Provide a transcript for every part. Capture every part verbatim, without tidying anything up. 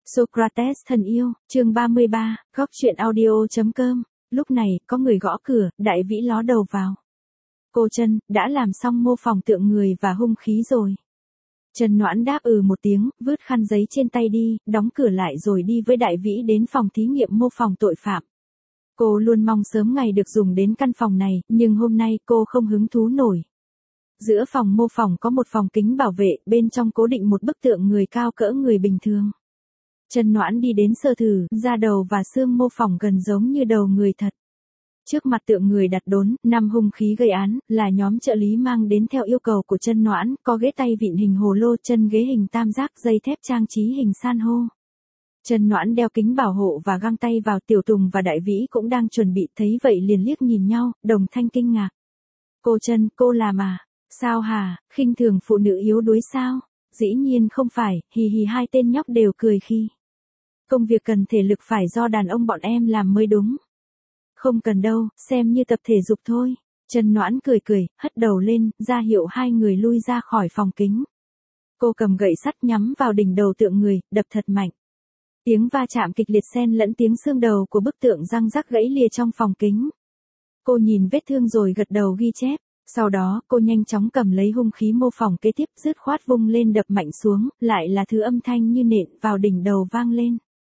Socrates thân yêu, chương ba mươi ba, góc truyện audio.com. Lúc này, có người gõ cửa, Đại Vĩ ló đầu vào. Cô Trân, đã làm xong mô phỏng tượng người và hung khí rồi. Trần Noãn đáp ừ một tiếng, vứt khăn giấy trên tay đi, đóng cửa lại rồi đi với Đại Vĩ đến phòng thí nghiệm mô phỏng tội phạm. Cô luôn mong sớm ngày được dùng đến căn phòng này, nhưng hôm nay cô không hứng thú nổi. Giữa phòng mô phỏng có một phòng kính bảo vệ, bên trong cố định một bức tượng người cao cỡ người bình thường. Trần Noãn đi đến sơ thử, da đầu và xương mô phỏng gần giống như đầu người thật. Trước mặt tượng người đặt đốn, năm hung khí gây án, là nhóm trợ lý mang đến theo yêu cầu của Trần Noãn, có ghế tay vịn hình hồ lô, chân ghế hình tam giác, dây thép trang trí hình san hô. Trần Noãn đeo kính bảo hộ và găng tay vào. Tiểu Tùng và Đại Vĩ cũng đang chuẩn bị, thấy vậy liền liếc nhìn nhau, đồng thanh kinh ngạc. Cô Trân, cô làm à? Sao hả, khinh thường phụ nữ yếu đuối sao? Dĩ nhiên không phải, hì hì, hai tên nhóc đều cười khi. Công việc cần thể lực phải do đàn ông bọn em làm mới đúng. Không cần đâu, xem như tập thể dục thôi. Trần Noãn cười cười, hất đầu lên, ra hiệu hai người lui ra khỏi phòng kính. Cô cầm gậy sắt nhắm vào đỉnh đầu tượng người, đập thật mạnh. Tiếng va chạm kịch liệt xen lẫn tiếng xương đầu của bức tượng răng rắc gãy lìa trong phòng kính. Cô nhìn vết thương rồi gật đầu ghi chép. Sau đó, cô nhanh chóng cầm lấy hung khí mô phỏng kế tiếp, dứt khoát vung lên đập mạnh xuống, lại là thứ âm thanh như nện vào đỉnh đầu vang lên.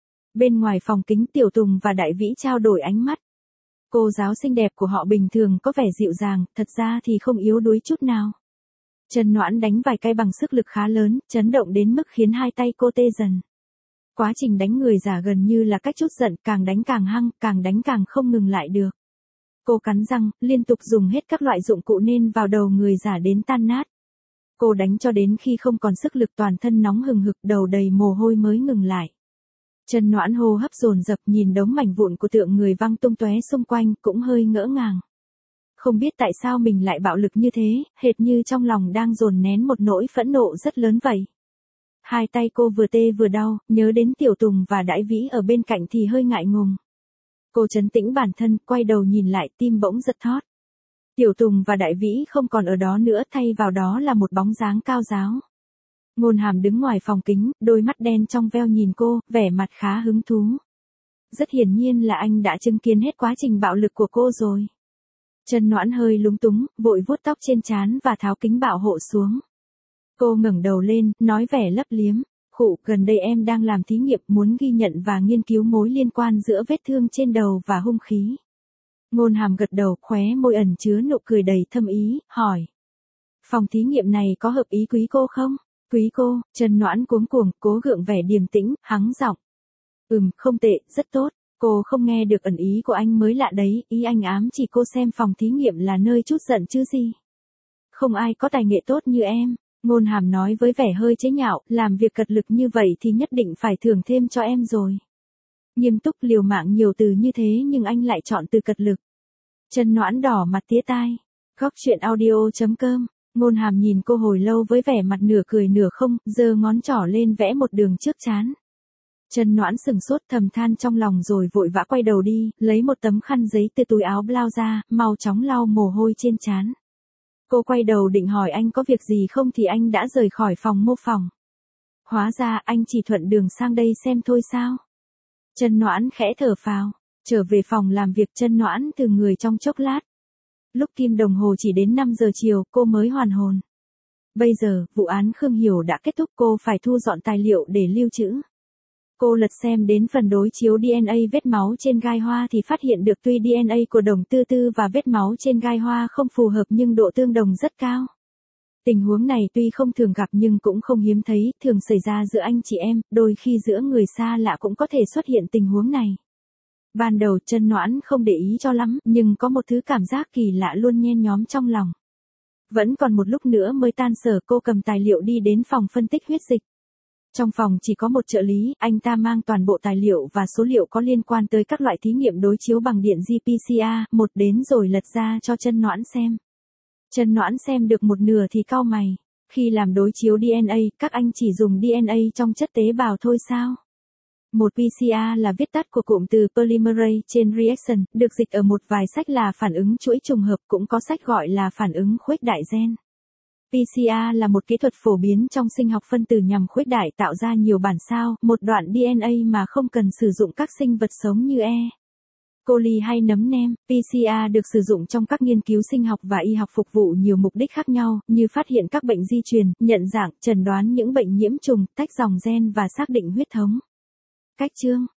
Bên ngoài phòng kính, Tiểu Tùng và Đại Vĩ trao đổi ánh mắt. Cô giáo xinh đẹp của họ bình thường có vẻ dịu dàng, thật ra thì không yếu đuối chút nào. Trần Noãn đánh vài cái bằng sức lực khá lớn, chấn động đến mức khiến hai tay cô tê dần. Quá trình đánh người giả gần như là cách trút giận, càng đánh càng hăng, càng đánh càng không ngừng lại được. Cô cắn răng, liên tục dùng hết các loại dụng cụ nên vào đầu người giả đến tan nát. Cô đánh cho đến khi không còn sức lực, toàn thân nóng hừng hực, đầu đầy mồ hôi mới ngừng lại. Trần Noãn hô hấp dồn dập, nhìn đống mảnh vụn của tượng người văng tung tóe xung quanh, cũng hơi ngỡ ngàng. Không biết tại sao mình lại bạo lực như thế, hệt như trong lòng đang dồn nén một nỗi phẫn nộ rất lớn vậy. Hai tay cô vừa tê vừa đau, nhớ đến Tiểu Tùng và Đại Vĩ ở bên cạnh thì hơi ngại ngùng. Cô trấn tĩnh bản thân, quay đầu nhìn lại, tim bỗng giật thót. Tiểu Tùng và Đại Vĩ không còn ở đó nữa, thay vào đó là một bóng dáng cao ráo. Ngôn Hàm đứng ngoài phòng kính, đôi mắt đen trong veo nhìn cô, vẻ mặt khá hứng thú. Rất hiển nhiên là anh đã chứng kiến hết quá trình bạo lực của cô rồi. Trần Noãn hơi lúng túng, vội vuốt tóc trên trán và tháo kính bảo hộ xuống. Cô ngẩng đầu lên, nói vẻ lấp liếm. Khụ, gần đây em đang làm thí nghiệm, muốn ghi nhận và nghiên cứu mối liên quan giữa vết thương trên đầu và hung khí. Ngôn Hàm gật đầu, khóe môi ẩn chứa nụ cười đầy thâm ý, hỏi. Phòng thí nghiệm này có hợp ý quý cô không? Quý cô, Trần Noãn cuống cuồng, cố gượng vẻ điềm tĩnh, hắng giọng. Ừm, không tệ, rất tốt. Cô không nghe được ẩn ý của anh mới lạ đấy, ý anh ám chỉ cô xem phòng thí nghiệm là nơi trút giận chứ gì. Không ai có tài nghệ tốt như em. Ngôn Hàm nói với vẻ hơi chế nhạo, làm việc cật lực như vậy thì nhất định phải thưởng thêm cho em rồi. Nghiêm túc liều mạng nhiều từ như thế nhưng anh lại chọn từ cật lực. Trần Noãn đỏ mặt tía tai. Góc truyện audio.com. Ngôn Hàm nhìn cô hồi lâu với vẻ mặt nửa cười nửa không, giơ ngón trỏ lên vẽ một đường trước trán. Trần Noãn sừng sốt, thầm than trong lòng rồi vội vã quay đầu đi, lấy một tấm khăn giấy từ túi áo blau ra, mau chóng lau mồ hôi trên trán. Cô quay đầu định hỏi anh có việc gì không thì anh đã rời khỏi phòng mô phỏng. Hóa ra anh chỉ thuận đường sang đây xem thôi sao? Trần Noãn khẽ thở phào, trở về phòng làm việc. Trần Noãn từ người trong chốc lát. Lúc kim đồng hồ chỉ đến năm giờ chiều, cô mới hoàn hồn. Bây giờ, vụ án Khương Hiểu đã kết thúc, cô phải thu dọn tài liệu để lưu trữ. Cô lật xem đến phần đối chiếu đê en a vết máu trên gai hoa thì phát hiện được tuy đê en a của Đồng Tư Tư và vết máu trên gai hoa không phù hợp nhưng độ tương đồng rất cao. Tình huống này tuy không thường gặp nhưng cũng không hiếm thấy, thường xảy ra giữa anh chị em, đôi khi giữa người xa lạ cũng có thể xuất hiện tình huống này. Ban đầu Trần Noãn không để ý cho lắm, nhưng có một thứ cảm giác kỳ lạ luôn nhen nhóm trong lòng. Vẫn còn một lúc nữa mới tan sở, cô cầm tài liệu đi đến phòng phân tích huyết dịch. Trong phòng chỉ có một trợ lý, anh ta mang toàn bộ tài liệu và số liệu có liên quan tới các loại thí nghiệm đối chiếu bằng điện giê pê xê a, một đến rồi lật ra cho Trần Noãn xem. Trần Noãn xem được một nửa thì cau mày. Khi làm đối chiếu đê en a, các anh chỉ dùng đê en a trong chất tế bào thôi sao? Một pê xê a là viết tắt của cụm từ Polymerase Chain Reaction, được dịch ở một vài sách là phản ứng chuỗi trùng hợp, cũng có sách gọi là phản ứng khuếch đại gen. pê xê rờ là một kỹ thuật phổ biến trong sinh học phân tử nhằm khuếch đại tạo ra nhiều bản sao, một đoạn đê en a mà không cần sử dụng các sinh vật sống như E. coli hay nấm nem. pê xê rờ được sử dụng trong các nghiên cứu sinh học và y học phục vụ nhiều mục đích khác nhau, như phát hiện các bệnh di truyền, nhận dạng, chẩn đoán những bệnh nhiễm trùng, tách dòng gen và xác định huyết thống. Cách chương